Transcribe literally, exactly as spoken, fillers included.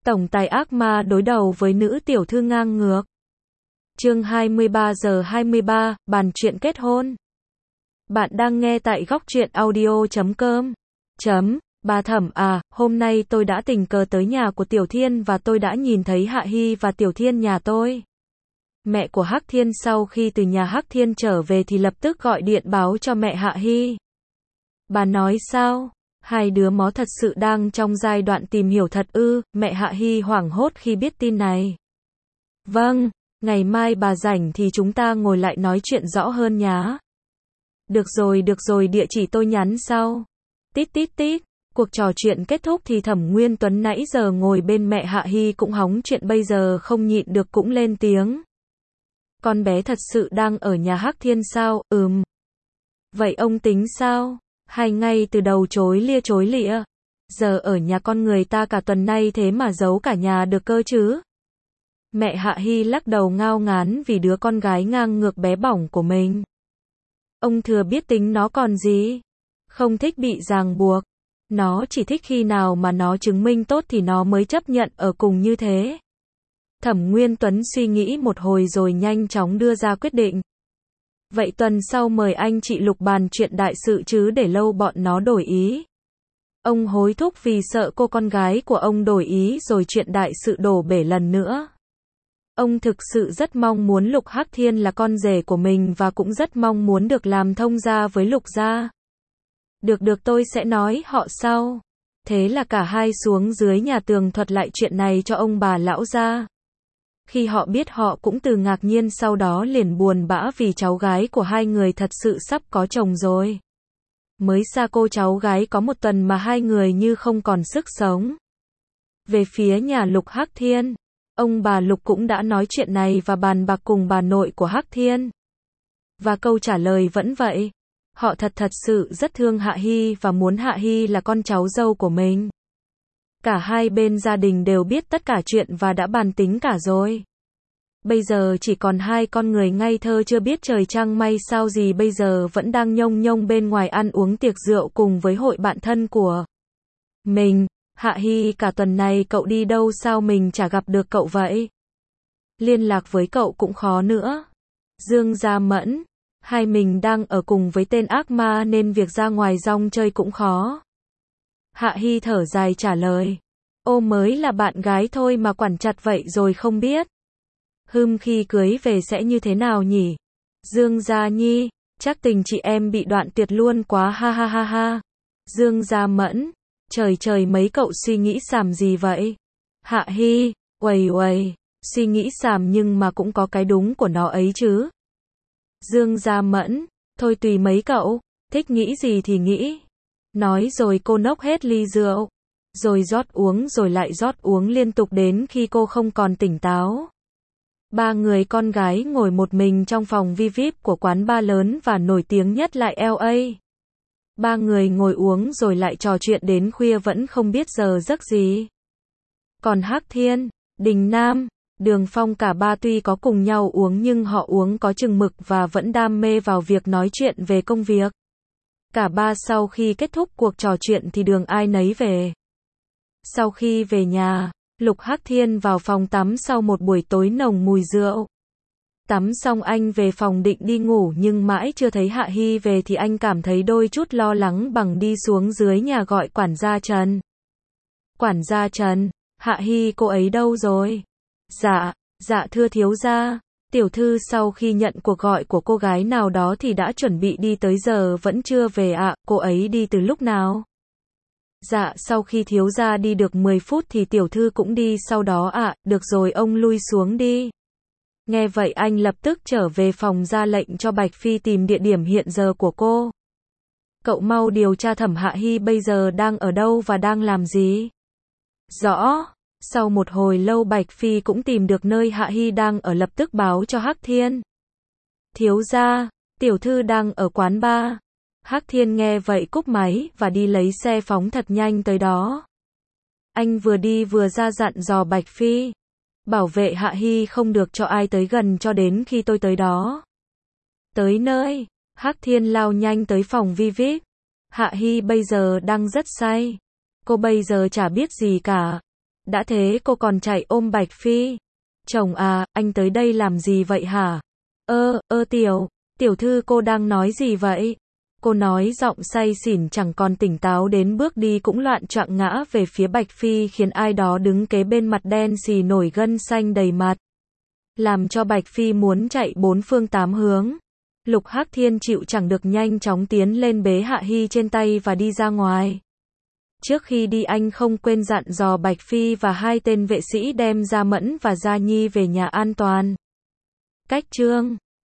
Tổng tài ác ma đối đầu với nữ tiểu thư ngang ngược. Chương hai mươi ba giờ hai mươi ba, bàn chuyện kết hôn. Bạn đang nghe tại góc truyện audio chấm com. Chấm, bà Thẩm à, hôm nay tôi đã tình cờ tới nhà của Tiểu Thiên và tôi đã nhìn thấy Hạ Hy và Tiểu Thiên nhà tôi. Mẹ của Hắc Thiên sau khi từ nhà Hắc Thiên trở về thì lập tức gọi điện báo cho mẹ Hạ Hy. Bà nói sao? Hai đứa mó thật sự đang trong giai đoạn tìm hiểu thật ư? Mẹ Hạ Hy hoảng hốt khi biết tin này. Vâng, ngày mai bà rảnh thì chúng ta ngồi lại nói chuyện rõ hơn nhá. Được rồi, được rồi, địa chỉ tôi nhắn sau. Tít tít tít, cuộc trò chuyện kết thúc thì Thẩm Nguyên Tuấn nãy giờ ngồi bên mẹ Hạ Hy cũng hóng chuyện bây giờ không nhịn được cũng lên tiếng. Con bé thật sự đang ở nhà Hắc Thiên sao? Ừm. Vậy ông tính sao? Hay ngay từ đầu chối lia chối lịa. Giờ ở nhà con người ta cả tuần nay thế mà giấu cả nhà được cơ chứ? Mẹ Hạ Hy lắc đầu ngao ngán vì đứa con gái ngang ngược bé bỏng của mình. Ông thừa biết tính nó còn gì. Không thích bị ràng buộc. Nó chỉ thích khi nào mà nó chứng minh tốt thì nó mới chấp nhận ở cùng như thế. Thẩm Nguyên Tuấn suy nghĩ một hồi rồi nhanh chóng đưa ra quyết định. Vậy tuần sau mời anh chị Lục bàn chuyện đại sự chứ để lâu bọn nó đổi ý. Ông hối thúc vì sợ cô con gái của ông đổi ý rồi chuyện đại sự đổ bể lần nữa. Ông thực sự rất mong muốn Lục Hắc Thiên là con rể của mình và cũng rất mong muốn được làm thông gia với Lục gia. Được được, tôi sẽ nói họ sau. Thế là cả hai xuống dưới nhà tường thuật lại chuyện này cho ông bà lão gia. Khi họ biết họ cũng từ ngạc nhiên sau đó liền buồn bã vì cháu gái của hai người thật sự sắp có chồng rồi. Mới xa cô cháu gái có một tuần mà hai người như không còn sức sống. Về phía nhà Lục Hắc Thiên, ông bà Lục cũng đã nói chuyện này và bàn bạc cùng bà nội của Hắc Thiên. Và câu trả lời vẫn vậy. Họ thật thật sự rất thương Hạ Hy và muốn Hạ Hy là con cháu dâu của mình. Cả hai bên gia đình đều biết tất cả chuyện và đã bàn tính cả rồi. Bây giờ chỉ còn hai con người ngây thơ chưa biết trời trăng mây sao gì bây giờ vẫn đang nhông nhông bên ngoài ăn uống tiệc rượu cùng với hội bạn thân của mình. Hạ Hy, cả tuần này cậu đi đâu sao mình chả gặp được cậu vậy? Liên lạc với cậu cũng khó nữa. Dương Gia Mẫn, hai mình đang ở cùng với tên ác ma nên việc ra ngoài rong chơi cũng khó. Hạ Hy thở dài trả lời. Ô, mới là bạn gái thôi mà quản chặt vậy rồi không biết. Hừm, khi cưới về sẽ như thế nào nhỉ? Dương Gia Nhi, chắc tình chị em bị đoạn tuyệt luôn quá ha ha ha ha. Dương Gia Mẫn, trời trời mấy cậu suy nghĩ xàm gì vậy? Hạ Hy, uầy uầy, suy nghĩ xàm nhưng mà cũng có cái đúng của nó ấy chứ. Dương Gia Mẫn, thôi tùy mấy cậu, thích nghĩ gì thì nghĩ. Nói rồi cô nốc hết ly rượu, rồi rót uống rồi lại rót uống liên tục đến khi cô không còn tỉnh táo. Ba người con gái ngồi một mình trong phòng vi ai pi của quán bar lớn và nổi tiếng nhất lại lờ a. Ba người ngồi uống rồi lại trò chuyện đến khuya vẫn không biết giờ giấc gì. Còn Hắc Thiên, Đình Nam, Đường Phong cả ba tuy có cùng nhau uống nhưng họ uống có chừng mực và vẫn đam mê vào việc nói chuyện về công việc. Cả ba sau khi kết thúc cuộc trò chuyện thì đường ai nấy về. Sau khi về nhà, Lục Hắc Thiên vào phòng tắm sau một buổi tối nồng mùi rượu. Tắm xong anh về phòng định đi ngủ nhưng mãi chưa thấy Hạ Hy về thì anh cảm thấy đôi chút lo lắng bằng đi xuống dưới nhà gọi quản gia Trần. Quản gia Trần, Hạ Hy cô ấy đâu rồi? Dạ, dạ thưa thiếu gia. Tiểu thư sau khi nhận cuộc gọi của cô gái nào đó thì đã chuẩn bị đi tới giờ vẫn chưa về ạ, à, cô ấy đi từ lúc nào? Dạ sau khi thiếu gia đi được mười phút thì tiểu thư cũng đi sau đó ạ, à, được rồi ông lui xuống đi. Nghe vậy anh lập tức trở về phòng ra lệnh cho Bạch Phi tìm địa điểm hiện giờ của cô. Cậu mau điều tra Thẩm Hạ Hy bây giờ đang ở đâu và đang làm gì. Rõ. Sau một hồi lâu Bạch Phi cũng tìm được nơi Hạ Hy đang ở lập tức báo cho Hắc Thiên. Thiếu gia, tiểu thư đang ở quán bar. Hắc Thiên nghe vậy cúp máy và đi lấy xe phóng thật nhanh tới đó. Anh vừa đi vừa ra dặn dò Bạch Phi. Bảo vệ Hạ Hy không được cho ai tới gần cho đến khi tôi tới đó. Tới nơi, Hắc Thiên lao nhanh tới phòng vi ai pi. Hạ Hy bây giờ đang rất say. Cô bây giờ chả biết gì cả. Đã thế cô còn chạy ôm Bạch Phi. Chồng à, anh tới đây làm gì vậy hả? Ơ, ơ tiểu, tiểu thư cô đang nói gì vậy? Cô nói giọng say xỉn chẳng còn tỉnh táo đến bước đi cũng loạn choạng ngã về phía Bạch Phi khiến ai đó đứng kế bên mặt đen xì nổi gân xanh đầy mặt. Làm cho Bạch Phi muốn chạy bốn phương tám hướng. Lục Hắc Thiên chịu chẳng được nhanh chóng tiến lên bế Hạ Hy trên tay và đi ra ngoài. Trước khi đi anh không quên dặn dò Bạch Phi và hai tên vệ sĩ đem Gia Mẫn và Gia Nhi về nhà an toàn. Cách chương